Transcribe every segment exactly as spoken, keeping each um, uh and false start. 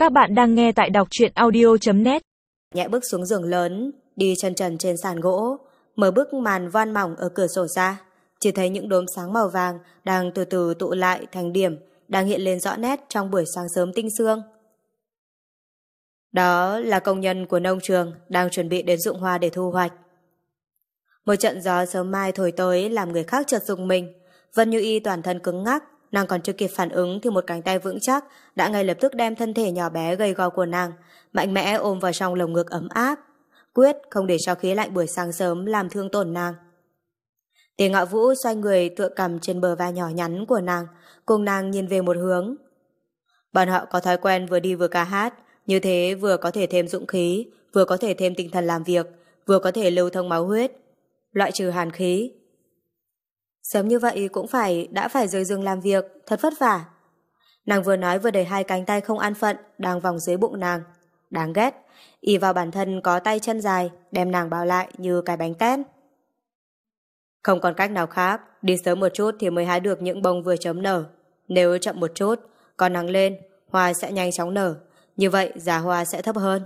Các bạn đang nghe tại đọc truyện audio chấm net. Nhẹ bước xuống giường lớn, đi chân trần trên sàn gỗ, mở bức màn voan mỏng ở cửa sổ ra, chỉ thấy những đốm sáng màu vàng đang từ từ tụ lại thành điểm, đang hiện lên rõ nét trong buổi sáng sớm tinh sương. Đó là công nhân của nông trường đang chuẩn bị đến ruộng hoa để thu hoạch. Một trận gió sớm mai thổi tới làm người khác chợt rùng mình. Vân Như Y toàn thân cứng ngắc, nàng còn chưa kịp phản ứng thì một cánh tay vững chắc đã ngay lập tức đem thân thể nhỏ bé gầy gò của nàng mạnh mẽ ôm vào trong lồng ngực ấm áp, quyết không để cho khí lạnh buổi sáng sớm làm thương tổn nàng. Tiền Ngạo Vũ xoay người tựa cằm trên bờ vai nhỏ nhắn của nàng, cùng nàng nhìn về một hướng. Bọn họ có thói quen vừa đi vừa ca hát, như thế vừa có thể thêm dũng khí, vừa có thể thêm tinh thần làm việc, vừa có thể lưu thông máu huyết, loại trừ hàn khí. Sớm như vậy cũng phải đã phải rời giường làm việc, thật vất vả. Nàng vừa nói vừa đẩy hai cánh tay không an phận đang vòng dưới bụng nàng. Đáng ghét, ỷ vào bản thân có tay chân dài, đem nàng bao lại như cái bánh tét. Không còn cách nào khác, đi sớm một chút thì mới hái được những bông vừa chớm nở. Nếu chậm một chút, còn nắng lên, hoa sẽ nhanh chóng nở, như vậy giá hoa sẽ thấp hơn.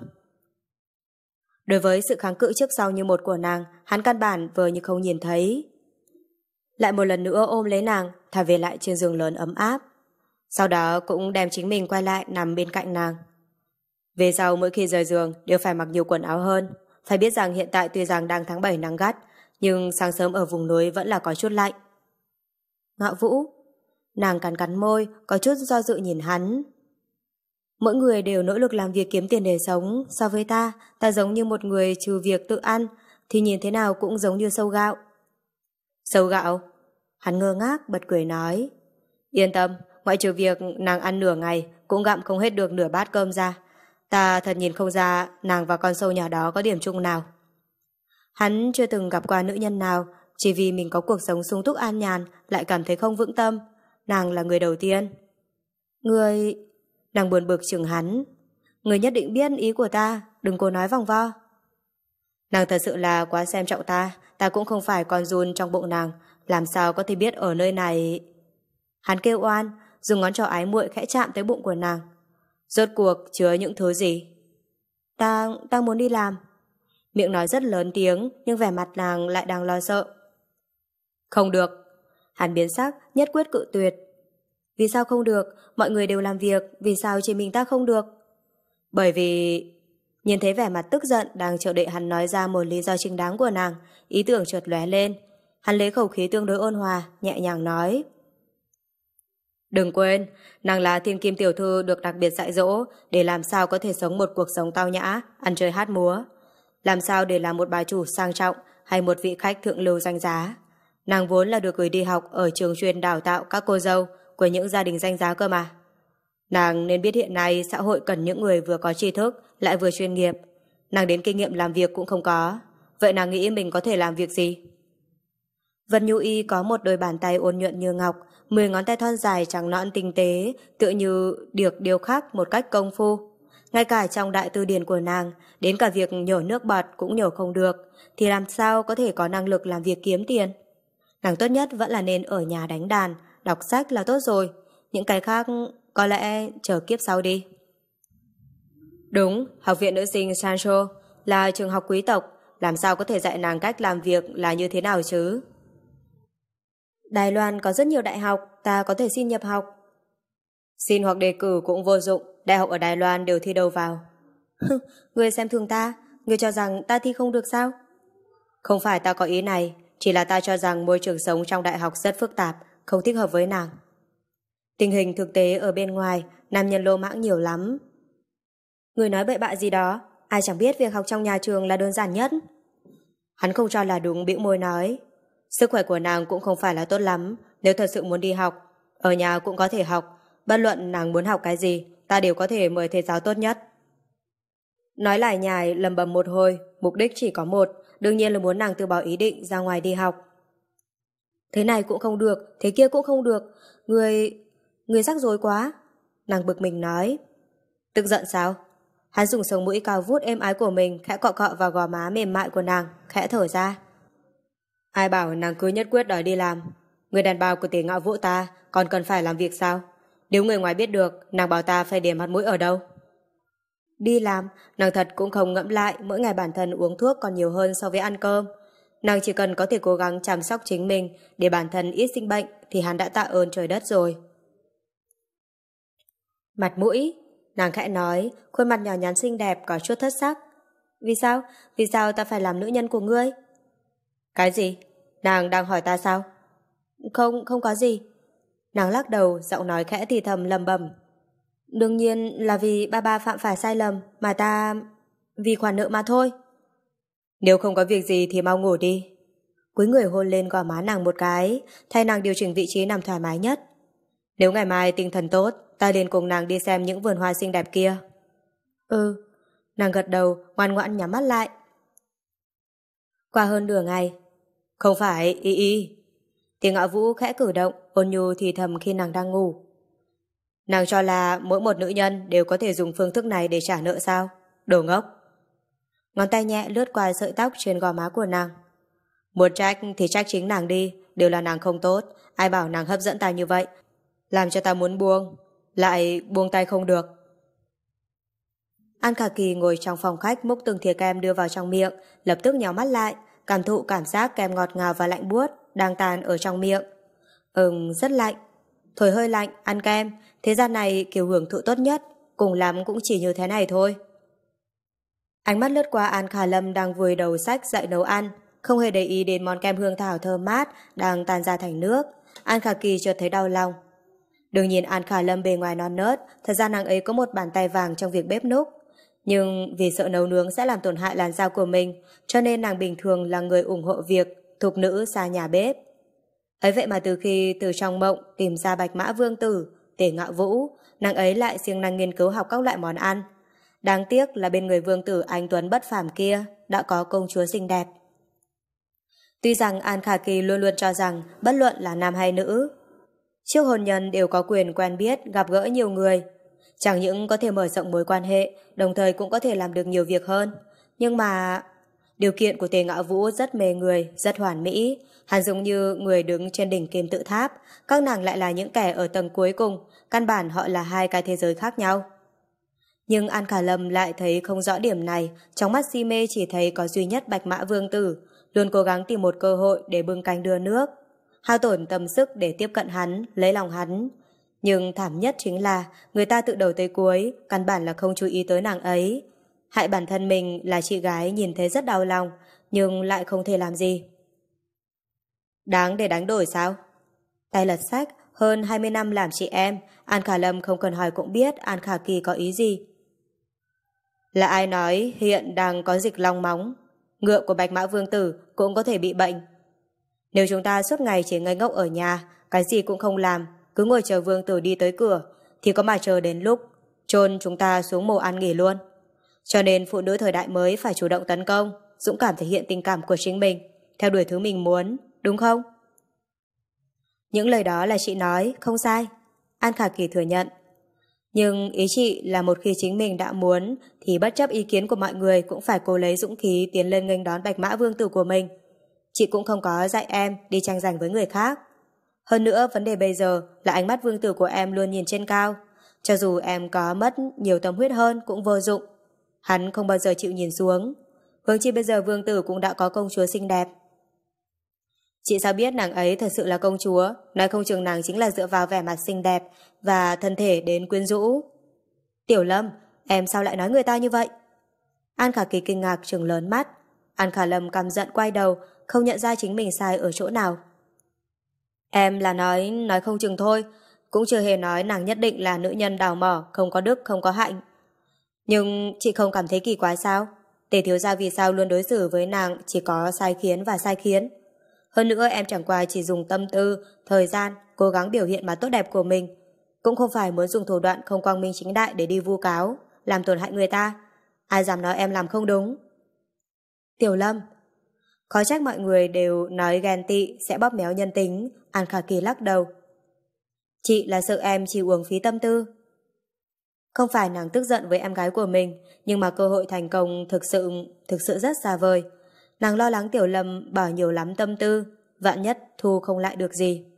Đối với sự kháng cự trước sau như một của nàng, hắn căn bản vờ như không nhìn thấy. Lại một lần nữa ôm lấy nàng, thả về lại trên giường lớn ấm áp. Sau đó cũng đem chính mình quay lại nằm bên cạnh nàng. Về sau mỗi khi rời giường đều phải mặc nhiều quần áo hơn. Phải biết rằng hiện tại tuy rằng đang tháng bảy nắng gắt, nhưng sáng sớm ở vùng núi vẫn là có chút lạnh. Ngạo Vũ, nàng cắn cắn môi, có chút do dự nhìn hắn. Mỗi người đều nỗ lực làm việc kiếm tiền để sống. So với ta, ta giống như một người trừ việc tự ăn, thì nhìn thế nào cũng giống như sâu gạo. Sâu gạo? Hắn ngơ ngác bật cười nói. Yên tâm, ngoại trừ việc nàng ăn nửa ngày cũng gặm không hết được nửa bát cơm ra. Ta thật nhìn không ra nàng và con sâu nhỏ đó có điểm chung nào. Hắn chưa từng gặp qua nữ nhân nào chỉ vì mình có cuộc sống sung túc an nhàn lại cảm thấy không vững tâm. Nàng là người đầu tiên. Người... Nàng buồn bực chừng hắn. Người nhất định biết ý của ta, đừng cố nói vòng vo. Nàng thật sự là quá xem trọng ta, ta cũng không phải con giun trong bụng nàng, làm sao có thể biết ở nơi này. Hắn kêu oan, dùng ngón trỏ ái muội khẽ chạm tới bụng của nàng. Rốt cuộc chứa những thứ gì? Ta, ta muốn đi làm. Miệng nói rất lớn tiếng, nhưng vẻ mặt nàng lại đang lo sợ. Không được. Hắn biến sắc, nhất quyết cự tuyệt. Vì sao không được? Mọi người đều làm việc, vì sao chỉ mình ta không được? Bởi vì... Nhìn thấy vẻ mặt tức giận đang chờ đợi hắn nói ra một lý do chính đáng của nàng, ý tưởng chợt lóe lên. Hắn lấy khẩu khí tương đối ôn hòa, nhẹ nhàng nói. Đừng quên, nàng là thiên kim tiểu thư được đặc biệt dạy dỗ để làm sao có thể sống một cuộc sống tao nhã, ăn chơi hát múa. Làm sao để làm một bà chủ sang trọng hay một vị khách thượng lưu danh giá. Nàng vốn là được gửi đi học ở trường chuyên đào tạo các cô dâu của những gia đình danh giá cơ mà. Nàng nên biết hiện nay xã hội cần những người vừa có tri thức lại vừa chuyên nghiệp. Nàng đến kinh nghiệm làm việc cũng không có. Vậy nàng nghĩ mình có thể làm việc gì? Vân Như Y có một đôi bàn tay ôn nhuận như ngọc, mười ngón tay thon dài trắng nõn tinh tế, tựa như được điêu khắc một cách công phu. Ngay cả trong đại từ điển của nàng, đến cả việc nhổ nước bọt cũng nhổ không được, thì làm sao có thể có năng lực làm việc kiếm tiền? Nàng tốt nhất vẫn là nên ở nhà đánh đàn, đọc sách là tốt rồi. Những cái khác có lẽ chờ kiếp sau đi. Đúng, học viện nữ sinh Sancho là trường học quý tộc, làm sao có thể dạy nàng cách làm việc là như thế nào chứ? Đài Loan có rất nhiều đại học, ta có thể xin nhập học. Xin hoặc đề cử cũng vô dụng, đại học ở Đài Loan đều thi đầu vào. Ngươi xem thường ta, ngươi cho rằng ta thi không được sao? Không phải ta có ý này, chỉ là ta cho rằng môi trường sống trong đại học rất phức tạp, không thích hợp với nàng. Tình hình thực tế ở bên ngoài, nam nhân lô mãng nhiều lắm. Người nói bậy bạ gì đó, ai chẳng biết việc học trong nhà trường là đơn giản nhất. Hắn không cho là đúng, bĩu môi nói. Sức khỏe của nàng cũng không phải là tốt lắm, nếu thật sự muốn đi học, ở nhà cũng có thể học, bất luận nàng muốn học cái gì, ta đều có thể mời thầy giáo tốt nhất. Nói lại nhài lầm bầm một hồi, mục đích chỉ có một, đương nhiên là muốn nàng từ bỏ ý định ra ngoài đi học. Thế này cũng không được, thế kia cũng không được, người... người rắc rối quá. Nàng bực mình nói. Tức giận sao? Hắn dùng sống mũi cao vút êm ái của mình khẽ cọ cọ vào gò má mềm mại của nàng, khẽ thở ra. Ai bảo nàng cứ nhất quyết đòi đi làm? Người đàn bà của Tiền Ngạo Vũ ta còn cần phải làm việc sao? Nếu người ngoài biết được, nàng bảo ta phải để mặt mũi ở đâu? Đi làm, nàng thật cũng không ngẫm lại mỗi ngày bản thân uống thuốc còn nhiều hơn so với ăn cơm. Nàng chỉ cần có thể cố gắng chăm sóc chính mình để bản thân ít sinh bệnh thì hắn đã tạ ơn trời đất rồi. Mặt mũi, nàng khẽ nói, khuôn mặt nhỏ nhắn xinh đẹp có chút thất sắc. Vì sao? Vì sao ta phải làm nữ nhân của ngươi? Cái gì? Nàng đang hỏi ta sao? Không, không có gì. Nàng lắc đầu, giọng nói khẽ thì thầm lầm bầm. Đương nhiên là vì ba ba phạm phải sai lầm mà ta... vì khoản nợ mà thôi. Nếu không có việc gì thì mau ngủ đi. Cúi người hôn lên gò má nàng một cái, thay nàng điều chỉnh vị trí nằm thoải mái nhất. Nếu ngày mai tinh thần tốt, ta liền cùng nàng đi xem những vườn hoa xinh đẹp kia. Ừ. Nàng gật đầu, ngoan ngoãn nhắm mắt lại. Qua hơn nửa ngày. Không phải, y y. Tiếng Ngạo Vũ khẽ cử động, ôn nhu thì thầm khi nàng đang ngủ. Nàng cho là mỗi một nữ nhân đều có thể dùng phương thức này để trả nợ sao? Đồ ngốc. Ngón tay nhẹ lướt qua sợi tóc trên gò má của nàng. Muốn trách thì trách chính nàng đi, đều là nàng không tốt, ai bảo nàng hấp dẫn ta như vậy, làm cho ta muốn buông, lại buông tay không được. An Khả Kỳ ngồi trong phòng khách múc từng thìa kem đưa vào trong miệng, lập tức nhắm mắt lại, cảm thụ cảm giác kem ngọt ngào và lạnh buốt đang tàn ở trong miệng. Ừm, rất lạnh. Thổi hơi lạnh, ăn kem, thế gian này kiểu hưởng thụ tốt nhất, cùng lắm cũng chỉ như thế này thôi. Ánh mắt lướt qua An Khả Lâm đang vùi đầu sách dạy nấu ăn, không hề để ý đến món kem hương thảo thơm mát đang tan ra thành nước. An Khả Kỳ chợt thấy đau lòng. Đừng nhìn An Khả Lâm bề ngoài non nớt, thật ra nàng ấy có một bàn tay vàng trong việc bếp núc. Nhưng vì sợ nấu nướng sẽ làm tổn hại làn da của mình, cho nên nàng bình thường là người ủng hộ việc thục nữ xa nhà bếp. Ấy vậy mà từ khi từ trong mộng tìm ra Bạch Mã Vương Tử, Tề Ngạo Vũ, nàng ấy lại siêng năng nghiên cứu học các loại món ăn. Đáng tiếc là bên người vương tử anh tuấn bất phàm kia đã có công chúa xinh đẹp. Tuy rằng An Khả Kỳ luôn luôn cho rằng bất luận là nam hay nữ, trước hôn nhân đều có quyền quen biết, gặp gỡ nhiều người. Chẳng những có thể mở rộng mối quan hệ, đồng thời cũng có thể làm được nhiều việc hơn. Nhưng mà điều kiện của Tề Ngạo Vũ rất mê người, rất hoàn mỹ. Hắn giống như người đứng trên đỉnh kim tự tháp, các nàng lại là những kẻ ở tầng cuối cùng, căn bản họ là hai cái thế giới khác nhau. Nhưng An Khả Lâm lại thấy không rõ điểm này, trong mắt si mê chỉ thấy có duy nhất Bạch Mã Vương Tử, luôn cố gắng tìm một cơ hội để bưng canh đưa nước, hao tổn tâm sức để tiếp cận hắn, lấy lòng hắn. Nhưng thảm nhất chính là người ta từ đầu tới cuối căn bản là không chú ý tới nàng ấy. Hại bản thân mình là chị gái nhìn thấy rất đau lòng, nhưng lại không thể làm gì. Đáng để đánh đổi sao? Tay lật sách, hơn hai mươi năm làm chị em, An Khả Lâm không cần hỏi cũng biết An Khả Kỳ có ý gì. Là ai nói hiện đang có dịch long móng, ngựa của Bạch Mã Vương Tử cũng có thể bị bệnh. Nếu chúng ta suốt ngày chỉ ngây ngốc ở nhà, cái gì cũng không làm, cứ ngồi chờ Vương Tử đi tới cửa, thì có mà chờ đến lúc chôn chúng ta xuống mồ ăn nghỉ luôn. Cho nên phụ nữ thời đại mới phải chủ động tấn công, dũng cảm thể hiện tình cảm của chính mình, theo đuổi thứ mình muốn, đúng không? Những lời đó là chị nói, không sai. An Khả Kỳ thừa nhận. Nhưng ý chị là một khi chính mình đã muốn thì bất chấp ý kiến của mọi người cũng phải cố lấy dũng khí tiến lên nghênh đón Bạch Mã Vương Tử của mình. Chị cũng không có dạy em đi tranh giành với người khác. Hơn nữa vấn đề bây giờ là ánh mắt Vương Tử của em luôn nhìn trên cao. Cho dù em có mất nhiều tâm huyết hơn cũng vô dụng. Hắn không bao giờ chịu nhìn xuống. Huống chi bây giờ Vương Tử cũng đã có công chúa xinh đẹp. Chị sao biết nàng ấy thật sự là công chúa, nói không chừng nàng chính là dựa vào vẻ mặt xinh đẹp và thân thể đến quyến rũ. Tiểu Lâm, em sao lại nói người ta như vậy? An Khả Kỳ kinh ngạc trừng lớn mắt. An Khả Lâm căm giận quay đầu, không nhận ra chính mình sai ở chỗ nào. Em là nói, nói không chừng thôi, cũng chưa hề nói nàng nhất định là nữ nhân đào mỏ, không có đức, không có hạnh. Nhưng chị không cảm thấy kỳ quái sao? Tề thiếu gia vì sao luôn đối xử với nàng chỉ có sai khiến và sai khiến? Hơn nữa em chẳng qua chỉ dùng tâm tư, thời gian, cố gắng biểu hiện mặt tốt đẹp của mình. Cũng không phải muốn dùng thủ đoạn không quang minh chính đại để đi vu cáo, làm tổn hại người ta. Ai dám nói em làm không đúng? Tiểu Lâm, khó trách mọi người đều nói ghen tị sẽ bóp méo nhân tính. An Khả Kỳ lắc đầu. Chị là sợ em chỉ uổng phí tâm tư. Không phải nàng tức giận với em gái của mình, nhưng mà cơ hội thành công thực sự, thực sự rất xa vời. Nàng lo lắng Tiểu Lâm bỏ nhiều lắm tâm tư, vạn nhất thu không lại được gì.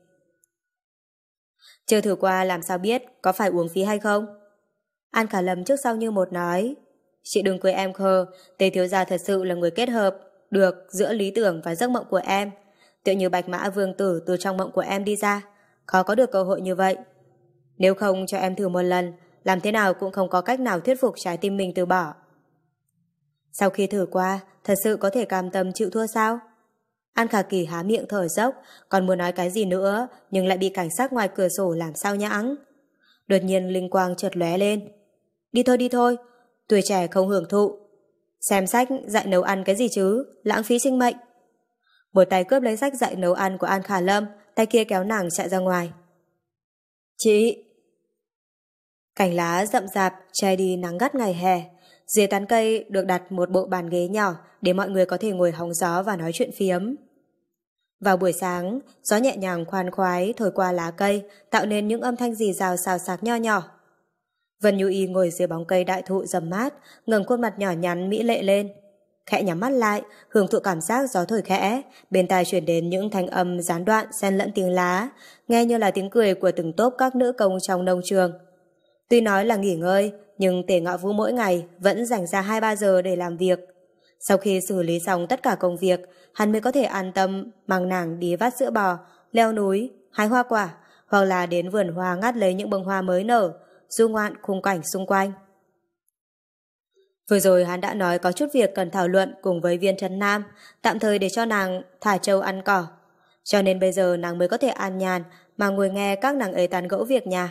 Chưa thử qua làm sao biết có phải uống phí hay không? An Khả Lâm trước sau như một nói, Chị đừng quên em Khơ, Tề thiếu gia thật sự là người kết hợp được giữa lý tưởng và giấc mộng của em. Tựa như bạch mã vương tử từ trong mộng của em đi ra, khó có được cơ hội như vậy. Nếu không cho em thử một lần, làm thế nào cũng không có cách nào thuyết phục trái tim mình từ bỏ. Sau khi thử qua, thật sự có thể cam tâm chịu thua sao? An Khả Kỳ há miệng thở dốc, còn muốn nói cái gì nữa, nhưng lại bị cảnh sát ngoài cửa sổ làm sao nhãng. Đột nhiên linh quang chợt lóe lên. Đi thôi đi thôi, tuổi trẻ không hưởng thụ. Xem sách dạy nấu ăn cái gì chứ, lãng phí sinh mệnh. Một tay cướp lấy sách dạy nấu ăn của An Khả Lâm, tay kia kéo nàng chạy ra ngoài. Chị! Cành lá rậm rạp che đi nắng gắt ngày hè. Dưới tán cây được đặt một bộ bàn ghế nhỏ để mọi người có thể ngồi hóng gió và nói chuyện phiếm. Vào buổi sáng, gió nhẹ nhàng khoan khoái thổi qua lá cây, tạo nên những âm thanh rì rào xào xạc nho nhỏ. Vân Nhu Y ngồi dưới bóng cây đại thụ rầm mát, ngẩng khuôn mặt nhỏ nhắn mỹ lệ lên. Khẽ nhắm mắt lại, hưởng thụ cảm giác gió thổi khẽ, bên tai chuyển đến những thanh âm gián đoạn xen lẫn tiếng lá, nghe như là tiếng cười của từng tốp các nữ công trong nông trường. Tuy nói là nghỉ ngơi, nhưng Tề Ngọ Vũ mỗi ngày vẫn dành ra hai ba giờ để làm việc. Sau khi xử lý xong tất cả công việc, hắn mới có thể an tâm mang nàng đi vắt sữa bò, leo núi, hái hoa quả, hoặc là đến vườn hoa ngắt lấy những bông hoa mới nở, du ngoạn khung cảnh xung quanh. Vừa rồi hắn đã nói có chút việc cần thảo luận cùng với Viên Trấn Nam, tạm thời để cho nàng thả trâu ăn cỏ. Cho nên bây giờ nàng mới có thể an nhàn mà ngồi nghe các nàng ấy tán gẫu việc nhà.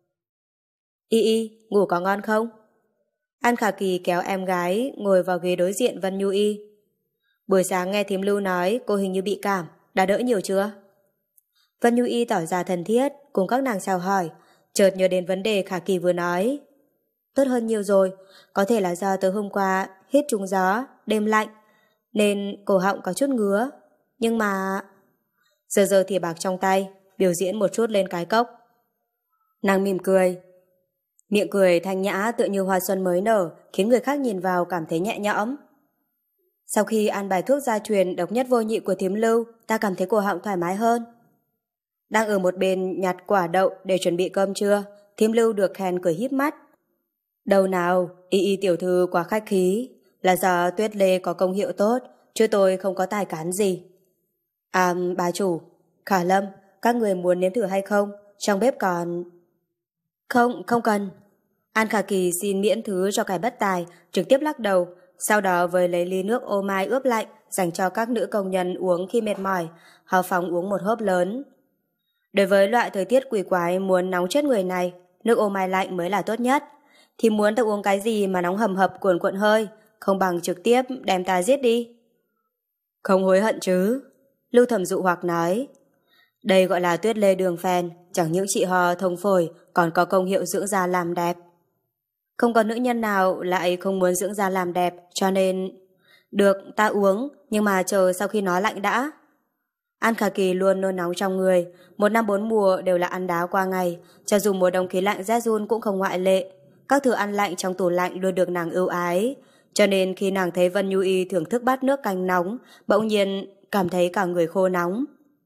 Y Y, ngủ có ngon không? An Khả Kỳ kéo em gái ngồi vào ghế đối diện Vân Nhu Y. Buổi sáng nghe thím Lưu nói cô hình như bị cảm, đã đỡ nhiều chưa? Vân Nhu Y tỏ ra thân thiết, cùng các nàng chào hỏi, chợt nhớ đến vấn đề Khả Kỳ vừa nói. Tốt hơn nhiều rồi, có thể là do tối hôm qua hít trúng gió, đêm lạnh, nên cổ họng có chút ngứa. Nhưng mà... Giờ giờ thìa bạc trong tay, biểu diễn một chút lên cái cốc. Nàng mỉm cười. Miệng cười thanh nhã tựa như hoa xuân mới nở, khiến người khác nhìn vào cảm thấy nhẹ nhõm. Sau khi ăn bài thuốc gia truyền độc nhất vô nhị của thím Lưu, ta cảm thấy cổ họng thoải mái hơn. Đang ở một bên nhặt quả đậu để chuẩn bị cơm trưa, thím Lưu được khen cười híp mắt. Đâu nào, Y Y tiểu thư quá khách khí, là do tuyết lê có công hiệu tốt, chứ tôi không có tài cán gì. À, bà chủ, Khả Lâm, các người muốn nếm thử hay không? Trong bếp còn... Không, không cần. An Khả Kỳ xin miễn thứ cho cái bất tài, trực tiếp lắc đầu, sau đó với lấy ly nước ô mai ướp lạnh dành cho các nữ công nhân uống khi mệt mỏi, hào phóng uống một hớp lớn. Đối với loại thời tiết quỷ quái muốn nóng chết người này, nước ô mai lạnh mới là tốt nhất. Thì muốn ta uống cái gì mà nóng hầm hập cuồn cuộn hơi, không bằng trực tiếp đem ta giết đi. Không hối hận chứ? Lưu Thẩm dụ hoặc nói. Đây gọi là tuyết lê đường phèn, chẳng những trị ho thông phổi, còn có công hiệu dưỡng da làm đẹp. Không có nữ nhân nào lại không muốn dưỡng da làm đẹp, cho nên... Được, ta uống, nhưng mà chờ sau khi nó lạnh đã. An Khả Kỳ luôn nôn nóng trong người, một năm bốn mùa đều là ăn đá qua ngày, cho dù mùa đông khí lạnh rét run cũng không ngoại lệ. Các thứ ăn lạnh trong tủ lạnh luôn được nàng ưu ái, cho nên khi nàng thấy Vân Nhu Y thưởng thức bát nước canh nóng, bỗng nhiên cảm thấy cả người khô nóng.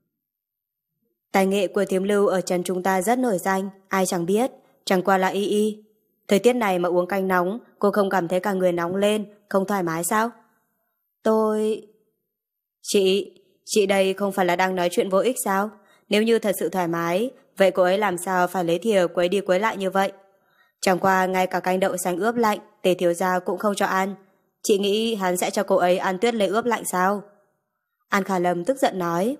Tài nghệ của thím Lưu ở trấn chúng ta rất nổi danh, ai chẳng biết, chẳng qua là Y Y. Thời tiết này mà uống canh nóng, cô không cảm thấy cả người nóng lên, không thoải mái sao? Tôi... Chị, chị đây không phải là đang nói chuyện vô ích sao? Nếu như thật sự thoải mái, vậy cô ấy làm sao phải lấy thìa quấy đi quấy lại như vậy? Chẳng qua ngay cả canh đậu xanh ướp lạnh, Tề thiếu gia cũng không cho ăn. Chị nghĩ hắn sẽ cho cô ấy ăn tuyết lê ướp lạnh sao? An Khả Lâm tức giận nói.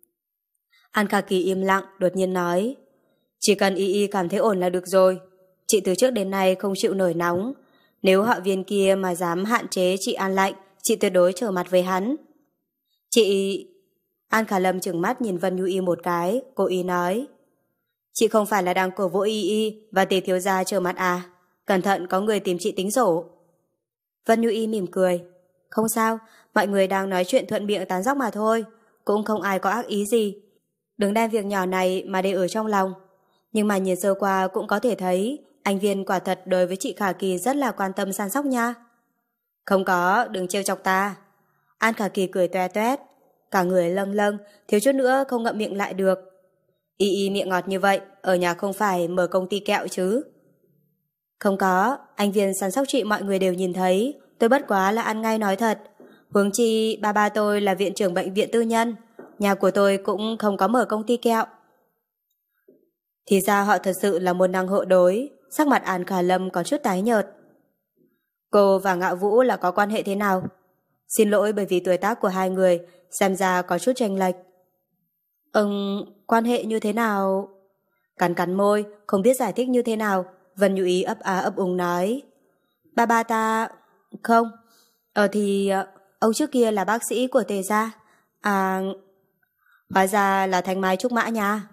An Khả Kỳ im lặng, đột nhiên nói. Chỉ cần Y Y cảm thấy ổn là được rồi. Chị từ trước đến nay không chịu nổi nóng. Nếu họ Viên kia mà dám hạn chế chị ăn lạnh, chị tuyệt đối trở mặt với hắn. Chị... An Khả Lâm trừng mắt nhìn Vân Nhu Y một cái, cô ý nói. Chị không phải là đang cổ vũ Y Y và Tề thiếu gia trở mặt à? Cẩn thận có người tìm chị tính sổ. Vân Nhu Y mỉm cười. Không sao, mọi người đang nói chuyện thuận miệng tán dóc mà thôi, cũng không ai có ác ý gì. Đừng đem việc nhỏ này mà để ở trong lòng. Nhưng mà nhìn sơ qua cũng có thể thấy anh Viên quả thật đối với chị Khả Kỳ rất là quan tâm săn sóc nha. Không có, đừng trêu chọc ta. An Khả Kỳ cười toe toét, cả người lâng lâng, thiếu chút nữa không ngậm miệng lại được. Y Y miệng ngọt như vậy, ở nhà không phải mở công ty kẹo chứ? Không có, anh viên săn sóc chị mọi người đều nhìn thấy, tôi bất quá là ăn ngay nói thật. Huống chi ba ba tôi là viện trưởng bệnh viện tư nhân, nhà của tôi cũng không có mở công ty kẹo. Thì ra họ thật sự là môn đăng hộ đối, sắc mặt An Khả Lâm có chút tái nhợt. Cô và Ngạo Vũ là có quan hệ thế nào? Xin lỗi bởi vì tuổi tác của hai người xem ra có chút chênh lệch. Ừm, quan hệ như thế nào? Cắn cắn môi, không biết giải thích như thế nào, Vân Như Ý ấp á ấp úng nói. Ba ba ta... Không. Ờ thì... Ông trước kia là bác sĩ của Tề gia. À... Hóa ra là Thanh Mai Trúc Mã nha.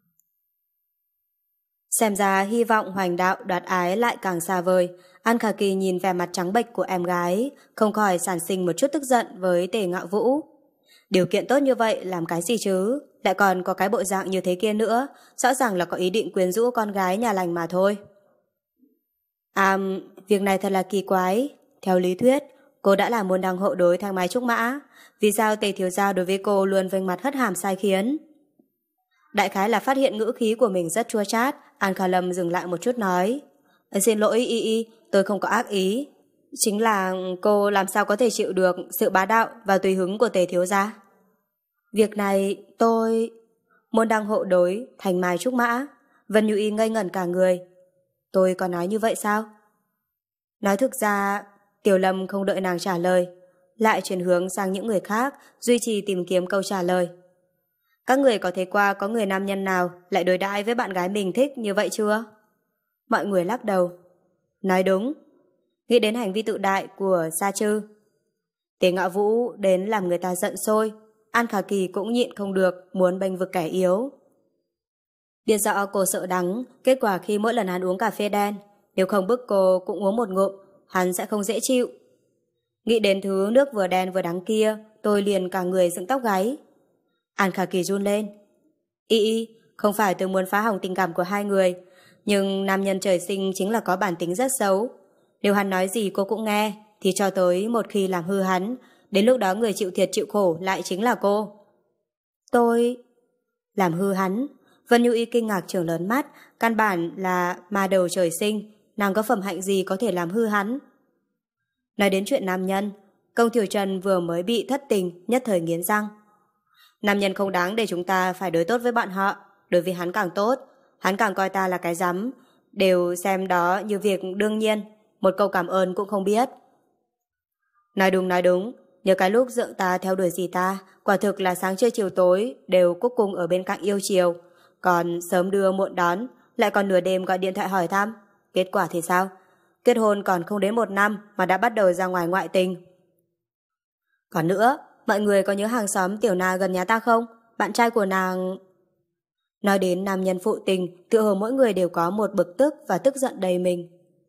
Xem ra hy vọng hoành đạo đoạt ái lại càng xa vời. An Khả Kỳ nhìn vẻ mặt trắng bệch của em gái, không khỏi sản sinh một chút tức giận với Tề Ngạo Vũ. Điều kiện tốt như vậy làm cái gì chứ? Lại còn có cái bộ dạng như thế kia nữa, rõ ràng là có ý định quyến rũ con gái nhà lành mà thôi. À, việc này thật là kỳ quái. Theo lý thuyết, cô đã là môn đăng hộ đối Thanh Mai Trúc Mã. Vì sao Tề thiếu gia đối với cô luôn vênh mặt hất hàm sai khiến? Đại khái là phát hiện ngữ khí của mình rất chua chát, An Khả Lâm dừng lại một chút nói. Xin lỗi Y Y, tôi không có ác ý. Chính là cô làm sao có thể chịu được sự bá đạo và tùy hứng của Tề thiếu gia. Việc này tôi... Môn đăng hộ đối Thanh Mai Trúc Mã. Vân Như Y ngây ngẩn cả người. Tôi có nói như vậy sao? Nói thực ra, Tiểu Lâm không đợi nàng trả lời, lại chuyển hướng sang những người khác, duy trì tìm kiếm câu trả lời. Các người có thấy qua có người nam nhân nào lại đối đãi với bạn gái mình thích như vậy chưa? Mọi người lắc đầu. Nói đúng. Nghĩ đến hành vi tự đại của Sa Trư. Tề Ngạo Vũ đến làm người ta giận sôi. An Khả Kỳ cũng nhịn không được, muốn bênh vực kẻ yếu. Biết rõ cô sợ đắng, kết quả khi mỗi lần hắn uống cà phê đen, nếu không bức cô cũng uống một ngụm, hắn sẽ không dễ chịu. Nghĩ đến thứ nước vừa đen vừa đắng kia, tôi liền cả người dựng tóc gáy. An Khả Kỳ run lên. Y Y, không phải tôi muốn phá hỏng tình cảm của hai người, nhưng nam nhân trời sinh chính là có bản tính rất xấu. Nếu hắn nói gì cô cũng nghe, thì cho tới một khi làm hư hắn, đến lúc đó người chịu thiệt chịu khổ lại chính là cô. Tôi... Làm hư hắn? Vân Như Y kinh ngạc trừng lớn mắt, căn bản là ma đầu trời sinh, nàng có phẩm hạnh gì có thể làm hư hắn? Nói đến chuyện nam nhân, Công Thiểu Trần vừa mới bị thất tình, nhất thời nghiến răng. Nam nhân không đáng để chúng ta phải đối tốt với bọn họ, đối với hắn càng tốt, hắn càng coi ta là cái rắm, đều xem đó như việc đương nhiên, một câu cảm ơn cũng không biết. Nói đúng nói đúng, nhớ cái lúc dượng ta theo đuổi gì ta, quả thực là sáng trưa chiều tối đều cúc cùng ở bên cạnh yêu chiều, còn sớm đưa muộn đón, lại còn nửa đêm gọi điện thoại hỏi thăm. Kết quả thì sao? Kết hôn còn không đến một năm mà đã bắt đầu ra ngoài ngoại tình. Còn nữa, mọi người có nhớ hàng xóm Tiểu Na gần nhà ta không? Bạn trai của nàng... Nói đến nam nhân phụ tình, tựa hồ mỗi người đều có một bực tức và tức giận đầy mình.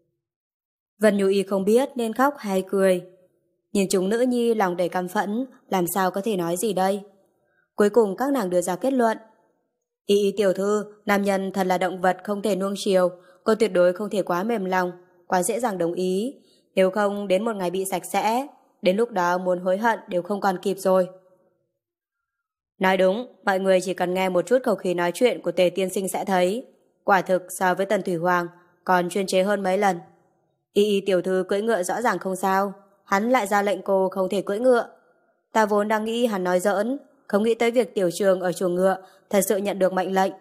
Vân Như Y không biết nên khóc hay cười. Nhìn chúng nữ nhi lòng đầy căm phẫn, làm sao có thể nói gì đây? Cuối cùng các nàng đưa ra kết luận. Y Y tiểu thư, nam nhân thật là động vật không thể nuông chiều, cô tuyệt đối không thể quá mềm lòng, quá dễ dàng đồng ý. Nếu không đến một ngày bị sạch sẽ, đến lúc đó muốn hối hận đều không còn kịp rồi. Nói đúng, mọi người chỉ cần nghe một chút khẩu khí nói chuyện của Tề tiên sinh sẽ thấy, quả thực so với Tần Thủy Hoàng còn chuyên chế hơn mấy lần. Y Y tiểu thư cưỡi ngựa rõ ràng không sao, hắn lại ra lệnh cô không thể cưỡi ngựa. Ta vốn đang nghĩ hắn nói giỡn, không nghĩ tới việc tiểu trường ở chuồng ngựa thật sự nhận được mệnh lệnh.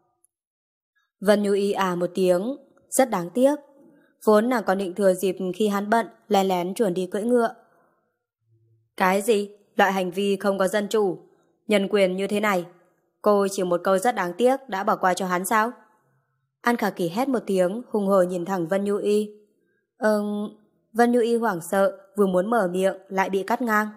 Vân Như Y à một tiếng, rất đáng tiếc. Vốn nàng còn định thừa dịp khi hắn bận lén lén chuồn đi cưỡi ngựa. Cái gì? Loại hành vi không có dân chủ, nhân quyền như thế này, cô chỉ một câu rất đáng tiếc đã bỏ qua cho hắn sao? An Khả Kỳ hét một tiếng, hùng hổ nhìn thẳng Vân Như Y. Ừm... Vân Như Y hoảng sợ, vừa muốn mở miệng lại bị cắt ngang.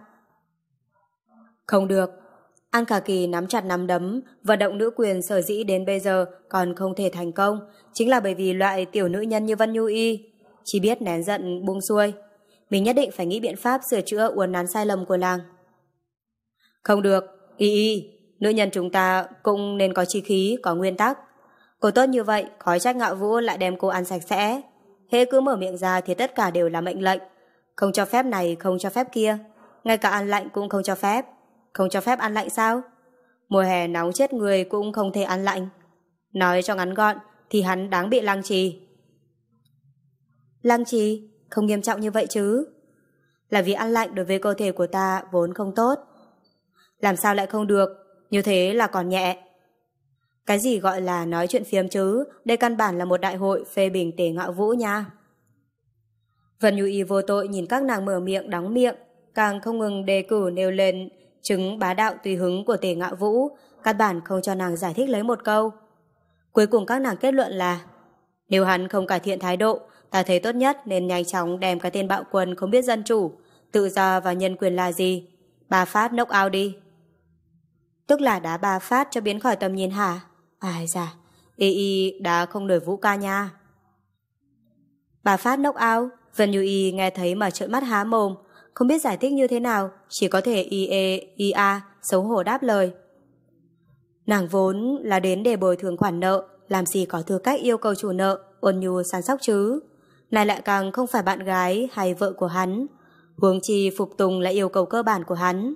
Không được. An Khả Kỳ nắm chặt nắm đấm, vận động nữ quyền sở dĩ đến bây giờ còn không thể thành công, chính là bởi vì loại tiểu nữ nhân như Vân Như Y chỉ biết nén giận buông xuôi. Mình nhất định phải nghĩ biện pháp sửa chữa uốn nắn sai lầm của làng. Không được, Y Y, nữ nhân chúng ta cũng nên có chí khí, có nguyên tắc. Cô tốt như vậy, khó trách Ngạo Vũ lại đem cô ăn sạch sẽ. Hễ cứ mở miệng ra thì tất cả đều là mệnh lệnh. Không cho phép này, không cho phép kia. Ngay cả ăn lạnh cũng không cho phép. Không cho phép ăn lạnh sao? Mùa hè nóng chết người cũng không thể ăn lạnh. Nói cho ngắn gọn thì hắn đáng bị lăng trì. Lăng Trì, không nghiêm trọng như vậy chứ? Là vì ăn lạnh đối với cơ thể của ta vốn không tốt. Làm sao lại không được, như thế là còn nhẹ. Cái gì gọi là nói chuyện phiếm chứ, đây căn bản là một đại hội phê bình Tề Ngạo Vũ nha. Vân Nhu Y vô tội nhìn các nàng mở miệng đóng miệng, càng không ngừng đề cử nêu lên chứng bá đạo tùy hứng của Tề Ngạo Vũ, căn bản không cho nàng giải thích lấy một câu. Cuối cùng các nàng kết luận là nếu hắn không cải thiện thái độ, ta thấy tốt nhất nên nhanh chóng đem cái tên bạo quân không biết dân chủ, tự do và nhân quyền là gì, ba phát knock out đi. Tức là đá ba phát cho biến khỏi tầm nhìn hả? Ai da, y y đã không nổi Vũ ca nha. Ba phát knock out, Vân Như Y nghe thấy mà trợn mắt há mồm, không biết giải thích như thế nào, chỉ có thể y e y a xấu hổ đáp lời. Nàng vốn là đến để bồi thường khoản nợ, làm gì có tư cách yêu cầu chủ nợ ôn nhu săn sóc chứ. Này lại càng không phải bạn gái hay vợ của hắn, huống chi phục tùng là yêu cầu cơ bản của hắn.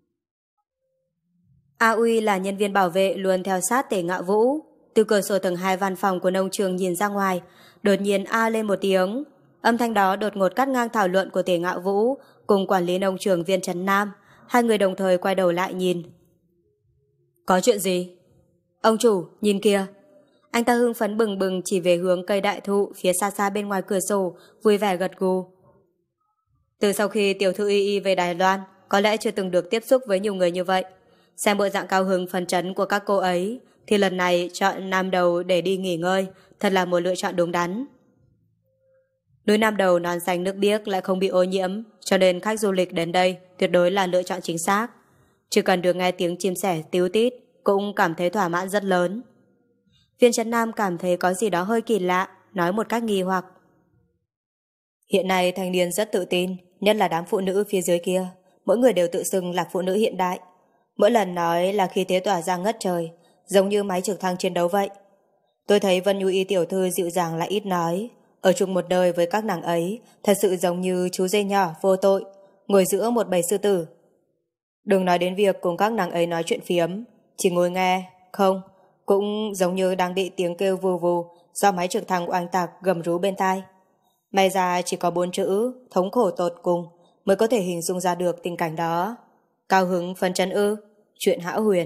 A Uy là nhân viên bảo vệ luôn theo sát Tề Ngạo Vũ. Từ cửa sổ tầng hai văn phòng của nông trường nhìn ra ngoài, đột nhiên a lên một tiếng. Âm thanh đó đột ngột cắt ngang thảo luận của Tề Ngạo Vũ cùng quản lý nông trường Viên Trấn Nam. Hai người đồng thời quay đầu lại nhìn. Có chuyện gì? Ông chủ, nhìn kìa. Anh ta hưng phấn bừng bừng chỉ về hướng cây đại thụ phía xa xa bên ngoài cửa sổ, vui vẻ gật gù. Từ sau khi tiểu thư Y Y về Đài Loan, có lẽ chưa từng được tiếp xúc với nhiều người như vậy. Xem bộ dạng cao hứng phấn chấn của các cô ấy, thì lần này chọn Nam Đầu để đi nghỉ ngơi, thật là một lựa chọn đúng đắn. Núi Nam Đầu non xanh nước biếc lại không bị ô nhiễm, cho nên khách du lịch đến đây tuyệt đối là lựa chọn chính xác. Chỉ cần được nghe tiếng chim sẻ tíu tít, cũng cảm thấy thỏa mãn rất lớn. Viên Trấn Nam cảm thấy có gì đó hơi kỳ lạ, nói một cách nghi hoặc. Hiện nay thanh niên rất tự tin, nhất là đám phụ nữ phía dưới kia. Mỗi người đều tự xưng là phụ nữ hiện đại. Mỗi lần nói là khí thế tỏa ra ngất trời, giống như máy trực thăng chiến đấu vậy. Tôi thấy Vân Nhu Y tiểu thư dịu dàng lại ít nói, ở chung một nơi với các nàng ấy, thật sự giống như chú dê nhỏ vô tội, ngồi giữa một bầy sư tử. Đừng nói đến việc cùng các nàng ấy nói chuyện phiếm, chỉ ngồi nghe, không, cũng giống như đang bị tiếng kêu vù vù do máy trực thăng oanh tạc gầm rú bên tai. May ra chỉ có bốn chữ thống khổ tột cùng mới có thể hình dung ra được tình cảnh đó. Cao hứng phấn chấn ư, chuyện hão huyền.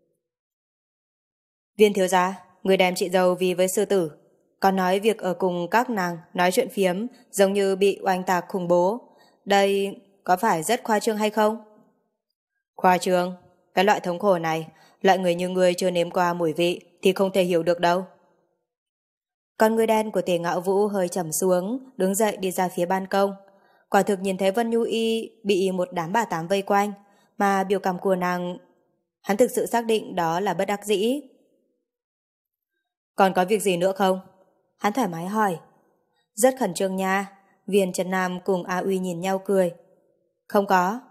Viên thiếu gia, người đem chị dâu vì với sư tử, còn nói việc ở cùng các nàng nói chuyện phiếm giống như bị oanh tạc khủng bố. Đây có phải rất khoa trương hay không? Khoa trương, cái loại thống khổ này, loại người như người chưa nếm qua mùi vị thì không thể hiểu được đâu. Con người đen của Tề Ngạo Vũ hơi trầm xuống, đứng dậy đi ra phía ban công. Quả thực nhìn thấy Vân Nhu Y bị một đám bà tám vây quanh, mà biểu cảm của nàng, hắn thực sự xác định đó là bất đắc dĩ. Còn có việc gì nữa không? Hắn thoải mái hỏi. Rất khẩn trương nha. Viên Trấn Nam cùng A Uy nhìn nhau cười. Không có.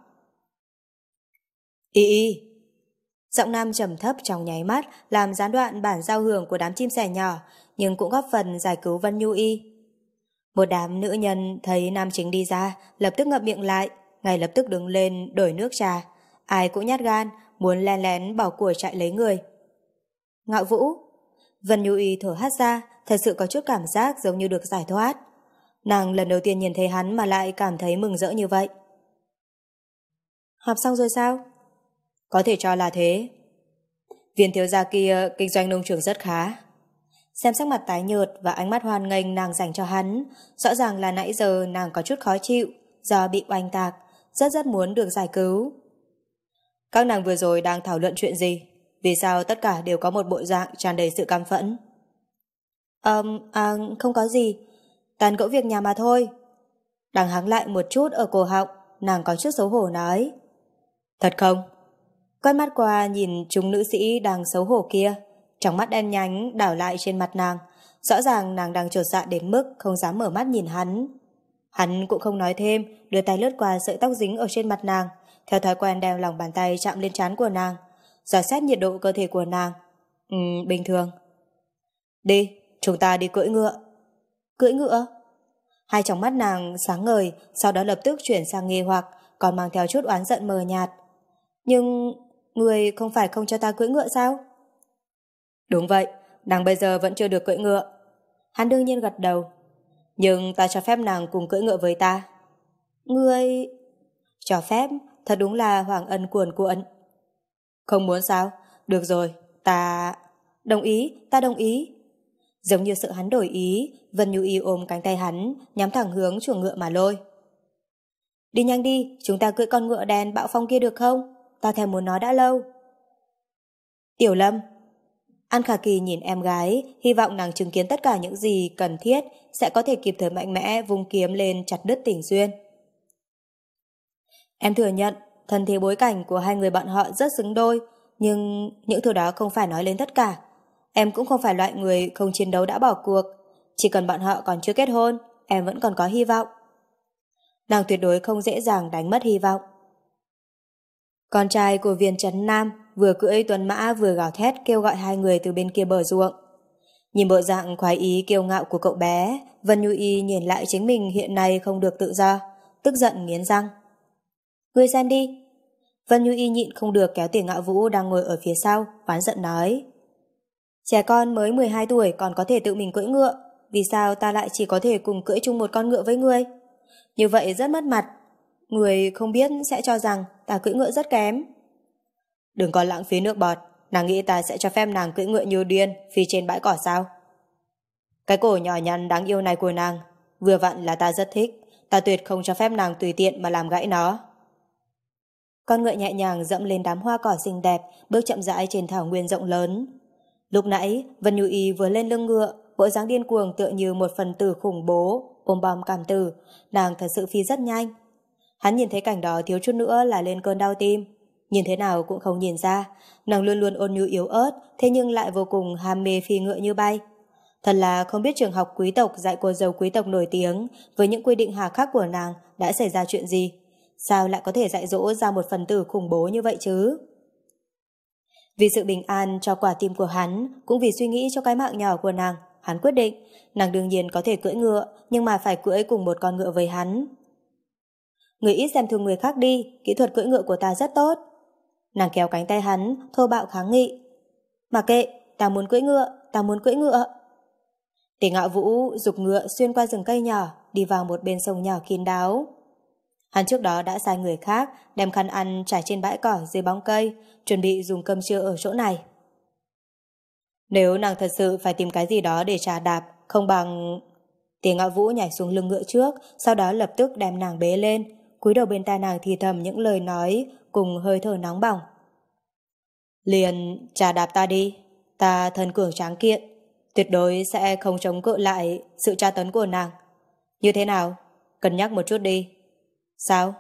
Y Y. Giọng nam trầm thấp trong nháy mắt làm gián đoạn bản giao hưởng của đám chim sẻ nhỏ, nhưng cũng góp phần giải cứu Vân Nhu Y. Một đám nữ nhân thấy nam chính đi ra, lập tức ngậm miệng lại, ngay lập tức đứng lên đổi nước trà. Ai cũng nhát gan, muốn len lén bỏ của chạy lấy người. Ngạo Vũ. Vân Nhu Y thở hắt ra, thật sự có chút cảm giác giống như được giải thoát. Nàng lần đầu tiên nhìn thấy hắn mà lại cảm thấy mừng rỡ như vậy. Học xong rồi sao? Có thể cho là thế. Viên thiếu gia kia kinh doanh nông trường rất khá. Xem sắc mặt tái nhợt và ánh mắt hoan nghênh nàng dành cho hắn, rõ ràng là nãy giờ nàng có chút khó chịu do bị oanh tạc, rất rất muốn được giải cứu. Các nàng vừa rồi đang thảo luận chuyện gì? Vì sao tất cả đều có một bộ dạng tràn đầy sự căm phẫn? Ờm, à, không có gì. Tàn gẫu việc nhà mà thôi. Đang hắng lại một chút ở cổ họng, nàng có chút xấu hổ nói. Thật không? Quay mắt qua nhìn chúng nữ sĩ đang xấu hổ kia, trong mắt đen nhánh đảo lại trên mặt nàng. Rõ ràng nàng đang chột dạ đến mức không dám mở mắt nhìn hắn. Hắn cũng không nói thêm, đưa tay lướt qua sợi tóc dính ở trên mặt nàng, theo thói quen đem lòng bàn tay chạm lên trán của nàng, dò xét nhiệt độ cơ thể của nàng. Ừ, bình thường. Đi, chúng ta đi cưỡi ngựa. Cưỡi ngựa? Hai tròng mắt nàng sáng ngời, sau đó lập tức chuyển sang nghi hoặc, còn mang theo chút oán giận mờ nhạt. Nhưng người không phải không cho ta cưỡi ngựa sao? Đúng vậy, nàng bây giờ vẫn chưa được cưỡi ngựa. Hắn đương nhiên gật đầu. Nhưng ta cho phép nàng cùng cưỡi ngựa với ta. Ngươi... Cho phép, thật đúng là hoàng ân cuồn cuộn. Không muốn sao? Được rồi, ta... Đồng ý, ta đồng ý. Giống như sợ hắn đổi ý, Vân Nhu Y ôm cánh tay hắn, nhắm thẳng hướng chuồng ngựa mà lôi. Đi nhanh đi, chúng ta cưỡi con ngựa đen bạo phong kia được không? Ta thèm muốn nó đã lâu. Tiểu Lâm. An Khả Kỳ nhìn em gái, hy vọng nàng chứng kiến tất cả những gì cần thiết sẽ có thể kịp thời mạnh mẽ vung kiếm lên chặt đứt tình duyên. Em thừa nhận, thân thế bối cảnh của hai người bọn họ rất xứng đôi, nhưng những thứ đó không phải nói lên tất cả. Em cũng không phải loại người không chiến đấu đã bỏ cuộc. Chỉ cần bọn họ còn chưa kết hôn, em vẫn còn có hy vọng. Nàng tuyệt đối không dễ dàng đánh mất hy vọng. Con trai của Viên Trấn Nam vừa cưỡi tuấn mã vừa gào thét kêu gọi hai người từ bên kia bờ ruộng. Nhìn bộ dạng khoái ý kiêu ngạo của cậu bé, Vân Nhu Y nhìn lại chính mình hiện nay không được tự do, tức giận nghiến răng. Ngươi xem đi. Vân Nhu Y nhịn không được kéo Tiền Ngạo Vũ đang ngồi ở phía sau, oán giận nói. Trẻ con mới mười hai tuổi còn có thể tự mình cưỡi ngựa, vì sao ta lại chỉ có thể cùng cưỡi chung một con ngựa với ngươi? Như vậy rất mất mặt. Người không biết sẽ cho rằng ta cưỡi ngựa rất kém. Đừng có lãng phí nước bọt, nàng nghĩ ta sẽ cho phép nàng cưỡi ngựa như điên phi trên bãi cỏ sao? Cái cổ nhỏ nhắn đáng yêu này của nàng, vừa vặn là ta rất thích, ta tuyệt không cho phép nàng tùy tiện mà làm gãy nó. Con ngựa nhẹ nhàng dẫm lên đám hoa cỏ xinh đẹp, bước chậm rãi trên thảo nguyên rộng lớn. Lúc nãy, Vân Nhu Y vừa lên lưng ngựa, bộ dáng điên cuồng tựa như một phần tử khủng bố, ôm bom cảm tử, nàng thật sự phi rất nhanh. Hắn nhìn thấy cảnh đó thiếu chút nữa là lên cơn đau tim. Nhìn thế nào cũng không nhìn ra, nàng luôn luôn ôn nhu yếu ớt, thế nhưng lại vô cùng ham mê phi ngựa như bay. Thật là không biết trường học quý tộc dạy cô dâu quý tộc nổi tiếng với những quy định hà khắc của nàng đã xảy ra chuyện gì. Sao lại có thể dạy dỗ ra một phần tử khủng bố như vậy chứ? Vì sự bình an cho quả tim của hắn, cũng vì suy nghĩ cho cái mạng nhỏ của nàng, hắn quyết định, nàng đương nhiên có thể cưỡi ngựa, nhưng mà phải cưỡi cùng một con ngựa với hắn. Người ít xem thường người khác đi, kỹ thuật cưỡi ngựa của ta rất tốt. Nàng kéo cánh tay hắn, thô bạo kháng nghị. Mà kệ, ta muốn cưỡi ngựa, ta muốn cưỡi ngựa. Tỷ Ngạo Vũ giục ngựa xuyên qua rừng cây nhỏ, đi vào một bên sông nhỏ kín đáo. Hắn trước đó đã sai người khác đem khăn ăn trải trên bãi cỏ dưới bóng cây, chuẩn bị dùng cơm trưa ở chỗ này. Nếu nàng thật sự phải tìm cái gì đó để trà đạp, không bằng... Tỷ Ngạo Vũ nhảy xuống lưng ngựa trước, sau đó lập tức đem nàng bế lên, cúi đầu bên tai nàng thì thầm những lời nói cùng hơi thở nóng bỏng. Liền trà đạp ta đi, ta thân cường tráng kiện, tuyệt đối sẽ không chống cự lại sự tra tấn của nàng. Như thế nào? Cân nhắc một chút đi. Sao?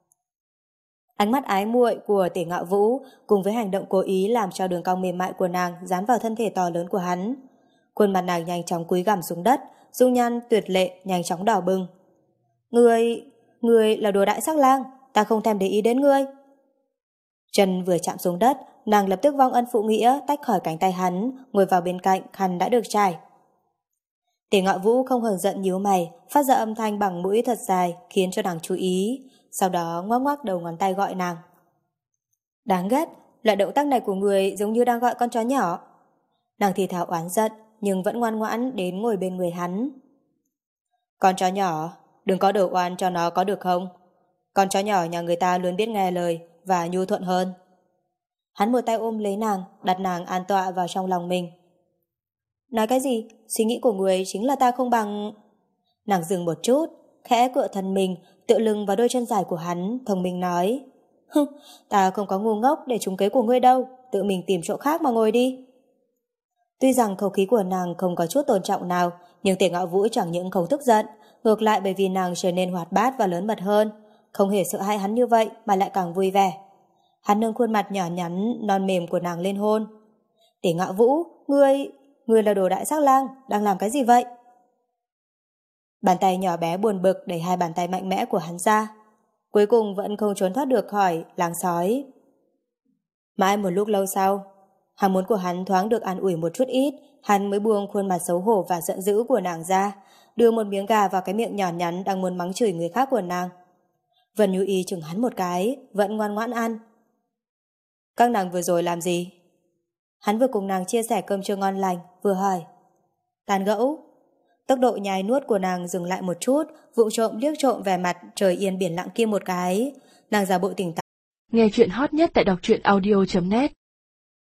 Ánh mắt ái muội của Tỷ Ngạo Vũ cùng với hành động cố ý làm cho đường cong mềm mại của nàng dán vào thân thể to lớn của hắn. Khuôn mặt nàng nhanh chóng cúi gằm xuống đất, dung nhan tuyệt lệ nhanh chóng đỏ bừng. Ngươi, ngươi là đồ đại sắc lang, ta không thèm để ý đến ngươi. Chân vừa chạm xuống đất, nàng lập tức vong ân phụ nghĩa tách khỏi cánh tay hắn, ngồi vào bên cạnh khăn đã được trải. Tỷ Ngạo Vũ không hờn giận nhíu mày, phát ra âm thanh bằng mũi thật dài khiến cho nàng chú ý, sau đó ngoắc ngoắc đầu ngón tay gọi nàng. Đáng ghét, loại động tác này của người giống như đang gọi con chó nhỏ. Nàng thì thào oán giận nhưng vẫn ngoan ngoãn đến ngồi bên người hắn. Con chó nhỏ, đừng có đổ oan cho nó có được không? Con chó nhỏ nhà người ta luôn biết nghe lời và nhu thuận hơn. Hắn một tay ôm lấy nàng, đặt nàng an tọa vào trong lòng mình. Nói cái gì? Suy nghĩ của người chính là ta không bằng... Nàng dừng một chút, khẽ cựa thân mình, tựa lưng vào đôi chân dài của hắn, thông minh nói. Hừ, ta không có ngu ngốc để trúng kế của ngươi đâu, tự mình tìm chỗ khác mà ngồi đi. Tuy rằng khẩu khí của nàng không có chút tôn trọng nào, nhưng Tỷ Ngạo Vũ chẳng những không tức giận, ngược lại bởi vì nàng trở nên hoạt bát và lớn mật hơn, không hề sợ hãi hắn như vậy mà lại càng vui vẻ. Hắn nâng khuôn mặt nhỏ nhắn, non mềm của nàng lên hôn. Tỷ Ngạo Vũ, ngươi, ngươi là đồ đại sắc lang, đang làm cái gì vậy? Bàn tay nhỏ bé buồn bực đẩy hai bàn tay mạnh mẽ của hắn ra. Cuối cùng vẫn không trốn thoát được khỏi làng sói. Mãi một lúc lâu sau, ham muốn của hắn thoáng được an ủi một chút ít, hắn mới buông khuôn mặt xấu hổ và giận dữ của nàng ra, đưa một miếng gà vào cái miệng nhỏ nhắn đang muốn mắng chửi người khác của nàng. Vân Nhu Y chừng hắn một cái, vẫn ngoan ngoãn ăn. Các nàng vừa rồi làm gì? Hắn vừa cùng nàng chia sẻ cơm trưa ngon lành, vừa hỏi. Tàn gẫu. Tốc độ nhai nuốt của nàng dừng lại một chút, vụng trộm liếc trộm vẻ mặt trời yên biển lặng kia một cái. Nàng giả bộ tỉnh táo. Nghe chuyện hot nhất tại đọc truyện audio chấm net